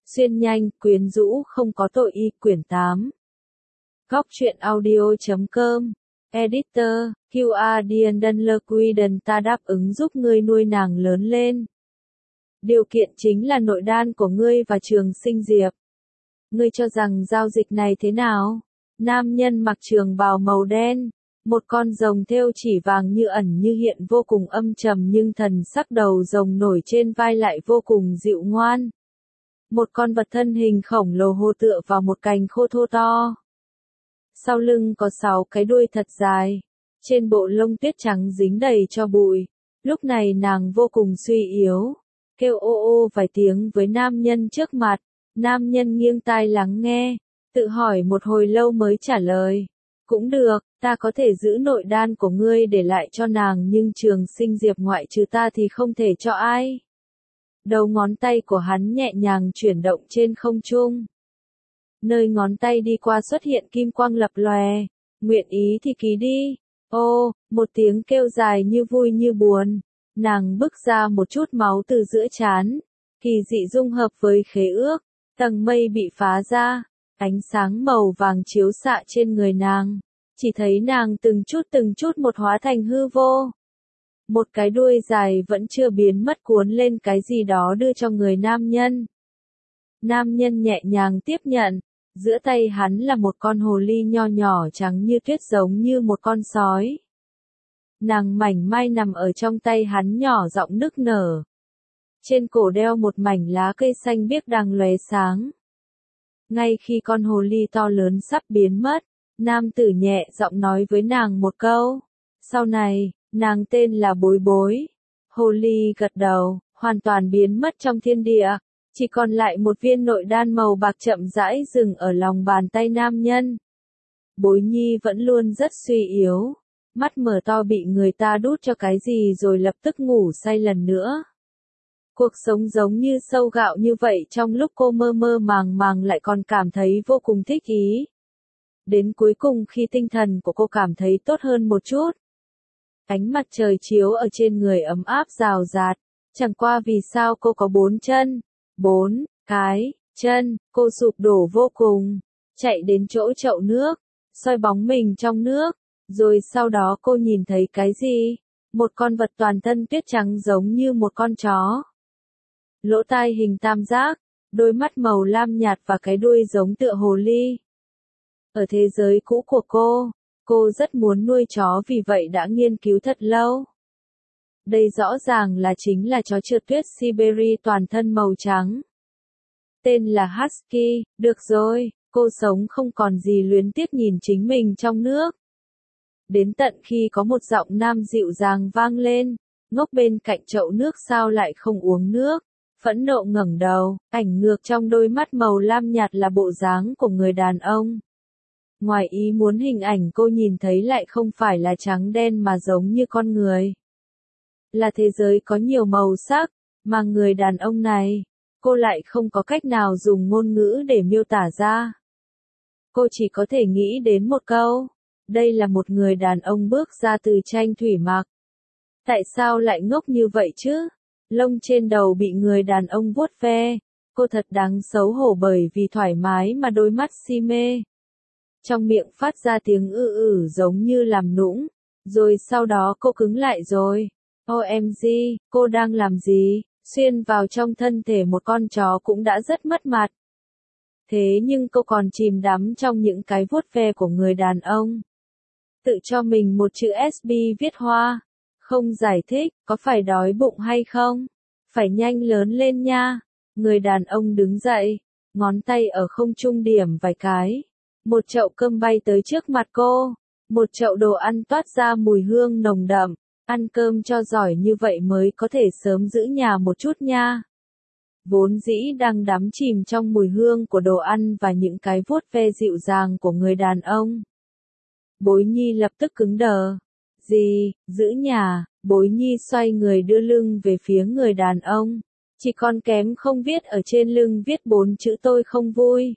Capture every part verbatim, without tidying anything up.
Xuyên nhanh, quyến rũ không có tội y, quyển tám. Góc truyện audio.com. Editor, quy a Diendon Lequiden ta đáp ứng giúp ngươi nuôi nàng lớn lên. Điều kiện chính là nội đan của ngươi và Trường Sinh Diệp. Ngươi cho rằng giao dịch này thế nào? Nam nhân mặc trường bào màu đen, một con rồng thêu chỉ vàng như ẩn như hiện vô cùng âm trầm nhưng thần sắc đầu rồng nổi trên vai lại vô cùng dịu ngoan. Một con vật thân hình khổng lồ hô tựa vào một cành khô thô to. Sau lưng có sáu cái đuôi thật dài, trên bộ lông tuyết trắng dính đầy cho bụi. Lúc này nàng vô cùng suy yếu, kêu ô ô vài tiếng với nam nhân trước mặt. Nam nhân nghiêng tai lắng nghe, tự hỏi một hồi lâu mới trả lời. Cũng được, ta có thể giữ nội đan của ngươi để lại cho nàng nhưng Trường Sinh Diệp ngoại trừ ta thì không thể cho ai. Đầu ngón tay của hắn nhẹ nhàng chuyển động trên không trung. Nơi ngón tay đi qua xuất hiện kim quang lập lòe. Nguyện ý thì ký đi. Ô, một tiếng kêu dài như vui như buồn. Nàng bức ra một chút máu từ giữa trán. Kỳ dị dung hợp với khế ước. Tầng mây bị phá ra. Ánh sáng màu vàng chiếu xạ trên người nàng. Chỉ thấy nàng từng chút từng chút một hóa thành hư vô. Một cái đuôi dài vẫn chưa biến mất cuốn lên cái gì đó đưa cho người nam nhân. Nam nhân nhẹ nhàng tiếp nhận. Giữa tay hắn là một con hồ ly nho nhỏ trắng như tuyết giống như một con sói. Nàng mảnh mai nằm ở trong tay hắn nhỏ giọng nức nở. Trên cổ đeo một mảnh lá cây xanh biếc đang lóe sáng. Ngay khi con hồ ly to lớn sắp biến mất, nam tử nhẹ giọng nói với nàng một câu. Sau này, nàng tên là Bối Bối. Hồ ly gật đầu, hoàn toàn biến mất trong thiên địa. Chỉ còn lại một viên nội đan màu bạc chậm rãi dừng ở lòng bàn tay nam nhân. Bối nhi vẫn luôn rất suy yếu. Mắt mở to bị người ta đút cho cái gì rồi lập tức ngủ say lần nữa. Cuộc sống giống như sâu gạo như vậy trong lúc cô mơ mơ màng màng lại còn cảm thấy vô cùng thích ý. Đến cuối cùng khi tinh thần của cô cảm thấy tốt hơn một chút. Ánh mặt trời chiếu ở trên người ấm áp rào rạt. Chẳng qua vì sao cô có bốn chân. Bốn cái chân, cô sụp đổ vô cùng. Chạy đến chỗ chậu nước, soi bóng mình trong nước. Rồi sau đó cô nhìn thấy cái gì? Một con vật toàn thân tuyết trắng giống như một con chó. Lỗ tai hình tam giác, đôi mắt màu lam nhạt và cái đuôi giống tựa hồ ly. Ở thế giới cũ của cô, cô rất muốn nuôi chó vì vậy đã nghiên cứu thật lâu. Đây rõ ràng là chính là chó trượt tuyết Siberia toàn thân màu trắng. Tên là Husky, được rồi, cô sống không còn gì luyến tiếc nhìn chính mình trong nước. Đến tận khi có một giọng nam dịu dàng vang lên, ngốc bên cạnh chậu nước sao lại không uống nước. Phẫn nộ ngẩng đầu, ảnh ngược trong đôi mắt màu lam nhạt là bộ dáng của người đàn ông. Ngoài ý muốn hình ảnh cô nhìn thấy lại không phải là trắng đen mà giống như con người. Là thế giới có nhiều màu sắc, mà người đàn ông này, cô lại không có cách nào dùng ngôn ngữ để miêu tả ra. Cô chỉ có thể nghĩ đến một câu, đây là một người đàn ông bước ra từ tranh thủy mặc. Tại sao lại ngốc như vậy chứ? Lông trên đầu bị người đàn ông vuốt ve, cô thật đáng xấu hổ bởi vì thoải mái mà đôi mắt si mê. Trong miệng phát ra tiếng ư ử giống như làm nũng, rồi sau đó cô cứng lại rồi. ô em giê, cô đang làm gì? Xuyên vào trong thân thể một con chó cũng đã rất mất mặt. Thế nhưng cô còn chìm đắm trong những cái vuốt ve của người đàn ông. Tự cho mình một chữ ét bê viết hoa. Không giải thích, có phải đói bụng hay không? Phải nhanh lớn lên nha. Người đàn ông đứng dậy, ngón tay ở không trung điểm vài cái. Một chậu cơm bay tới trước mặt cô. Một chậu đồ ăn toát ra mùi hương nồng đậm. Ăn cơm cho giỏi như vậy mới có thể sớm giữ nhà một chút nha. Vốn dĩ đang đắm chìm trong mùi hương của đồ ăn và những cái vuốt ve dịu dàng của người đàn ông. Bối nhi lập tức cứng đờ. Gì, giữ nhà, Bối nhi xoay người đưa lưng về phía người đàn ông. Chỉ còn kém không viết ở trên lưng viết bốn chữ tôi không vui.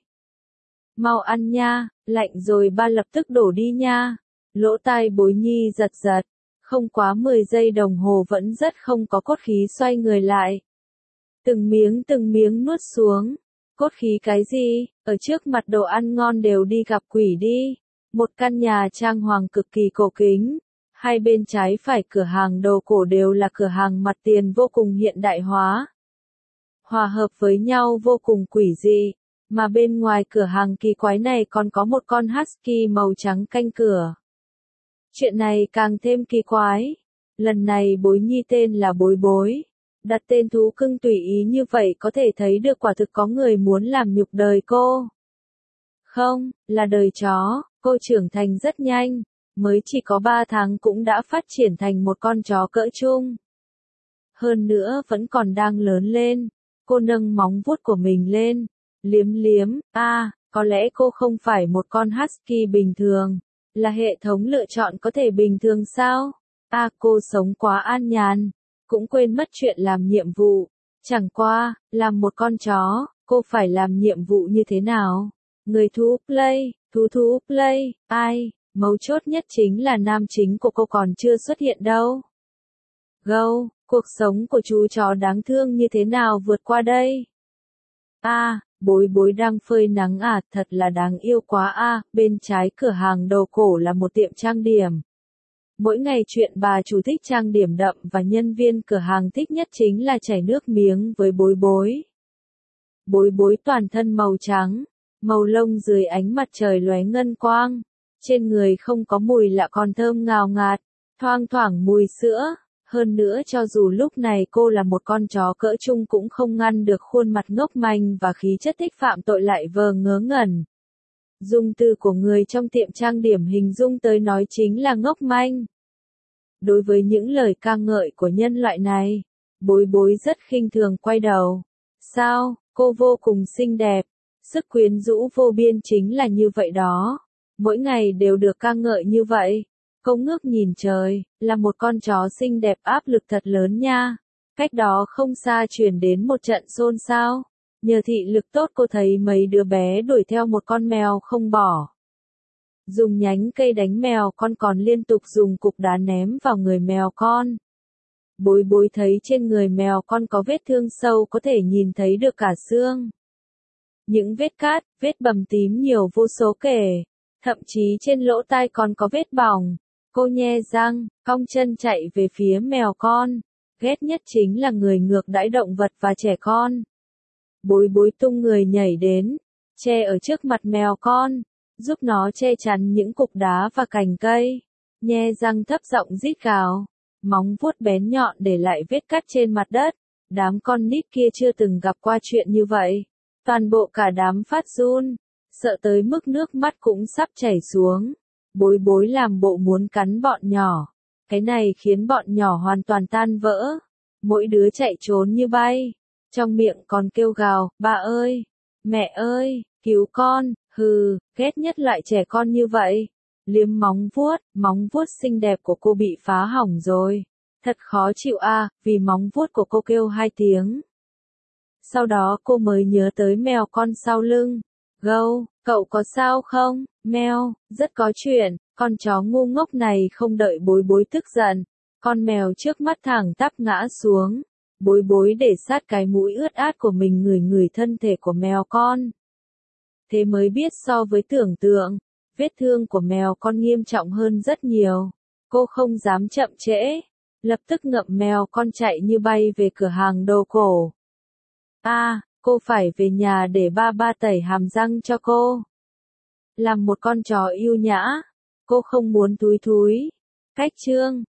Mau ăn nha, lạnh rồi ba lập tức đổ đi nha. Lỗ tai Bối nhi giật giật. Không quá mười giây đồng hồ vẫn rất không có cốt khí xoay người lại. Từng miếng từng miếng nuốt xuống. Cốt khí cái gì, ở trước mặt đồ ăn ngon đều đi gặp quỷ đi. Một căn nhà trang hoàng cực kỳ cổ kính. Hai bên trái phải cửa hàng đồ cổ đều là cửa hàng mặt tiền vô cùng hiện đại hóa. Hòa hợp với nhau vô cùng quỷ dị. Mà bên ngoài cửa hàng kỳ quái này còn có một con husky màu trắng canh cửa. Chuyện này càng thêm kỳ quái. Lần này Bối Nhi tên là Bối Bối. Đặt tên thú cưng tùy ý như vậy có thể thấy được quả thực có người muốn làm nhục đời cô. Không, là đời chó, cô trưởng thành rất nhanh, mới chỉ có ba tháng cũng đã phát triển thành một con chó cỡ trung. Hơn nữa vẫn còn đang lớn lên, cô nâng móng vuốt của mình lên, liếm liếm, a, à, có lẽ cô không phải một con husky bình thường, là hệ thống lựa chọn có thể bình thường sao? A, à, cô sống quá an nhàn. Cũng quên mất chuyện làm nhiệm vụ. Chẳng qua, làm một con chó, cô phải làm nhiệm vụ như thế nào? Người thú play, thú thú play, ai? Mấu chốt nhất chính là nam chính của cô còn chưa xuất hiện đâu. Go, cuộc sống của chú chó đáng thương như thế nào vượt qua đây? A, à, Bối Bối đang phơi nắng à, thật là đáng yêu quá a. À, bên trái cửa hàng đồ cổ là một tiệm trang điểm. Mỗi ngày chuyện bà chủ thích trang điểm đậm và nhân viên cửa hàng thích nhất chính là chảy nước miếng với Bối Bối. Bối Bối toàn thân màu trắng, màu lông dưới ánh mặt trời lóe ngân quang, trên người không có mùi lạ còn thơm ngào ngạt, thoang thoảng mùi sữa, hơn nữa cho dù lúc này cô là một con chó cỡ trung cũng không ngăn được khuôn mặt ngốc manh và khí chất thích phạm tội lại vờ ngớ ngẩn. Dùng từ của người trong tiệm trang điểm hình dung tới nói chính là ngốc manh. Đối với những lời ca ngợi của nhân loại này, Bối Bối rất khinh thường quay đầu. Sao, cô vô cùng xinh đẹp, sức quyến rũ vô biên chính là như vậy đó. Mỗi ngày đều được ca ngợi như vậy. Cô ngước nhìn trời, là một con chó xinh đẹp áp lực thật lớn nha. Cách đó không xa truyền đến một trận xôn xao. Nhờ thị lực tốt cô thấy mấy đứa bé đuổi theo một con mèo không bỏ. Dùng nhánh cây đánh mèo con còn liên tục dùng cục đá ném vào người mèo con. Bối Bối thấy trên người mèo con có vết thương sâu có thể nhìn thấy được cả xương. Những vết cát, vết bầm tím nhiều vô số kể. Thậm chí trên lỗ tai còn có vết bỏng. Cô nhe răng, cong chân chạy về phía mèo con. Ghét nhất chính là người ngược đãi động vật và trẻ con. Bối Bối tung người nhảy đến, che ở trước mặt mèo con, giúp nó che chắn những cục đá và cành cây. Nhe răng thấp giọng rít gào, móng vuốt bén nhọn để lại vết cắt trên mặt đất. Đám con nít kia chưa từng gặp qua chuyện như vậy. Toàn bộ cả đám phát run, sợ tới mức nước mắt cũng sắp chảy xuống. Bối Bối làm bộ muốn cắn bọn nhỏ. Cái này khiến bọn nhỏ hoàn toàn tan vỡ. Mỗi đứa chạy trốn như bay. Trong miệng còn kêu gào, ba ơi, mẹ ơi, cứu con, hừ, ghét nhất loại trẻ con như vậy. Liếm móng vuốt, móng vuốt xinh đẹp của cô bị phá hỏng rồi. Thật khó chịu a, à, vì móng vuốt của cô kêu hai tiếng. Sau đó cô mới nhớ tới mèo con sau lưng. Gâu, cậu có sao không? Mèo, rất có chuyện, con chó ngu ngốc này không đợi Bối Bối tức giận. Con mèo trước mắt thẳng tắp ngã xuống. Bối Bối để sát cái mũi ướt át của mình ngửi ngửi thân thể của mèo con. Thế mới biết so với tưởng tượng, vết thương của mèo con nghiêm trọng hơn rất nhiều. Cô không dám chậm trễ, lập tức ngậm mèo con chạy như bay về cửa hàng đồ cổ. A, à, cô phải về nhà để ba ba tẩy hàm răng cho cô. Làm một con chó yêu nhã, cô không muốn thúi thúi. Cách chương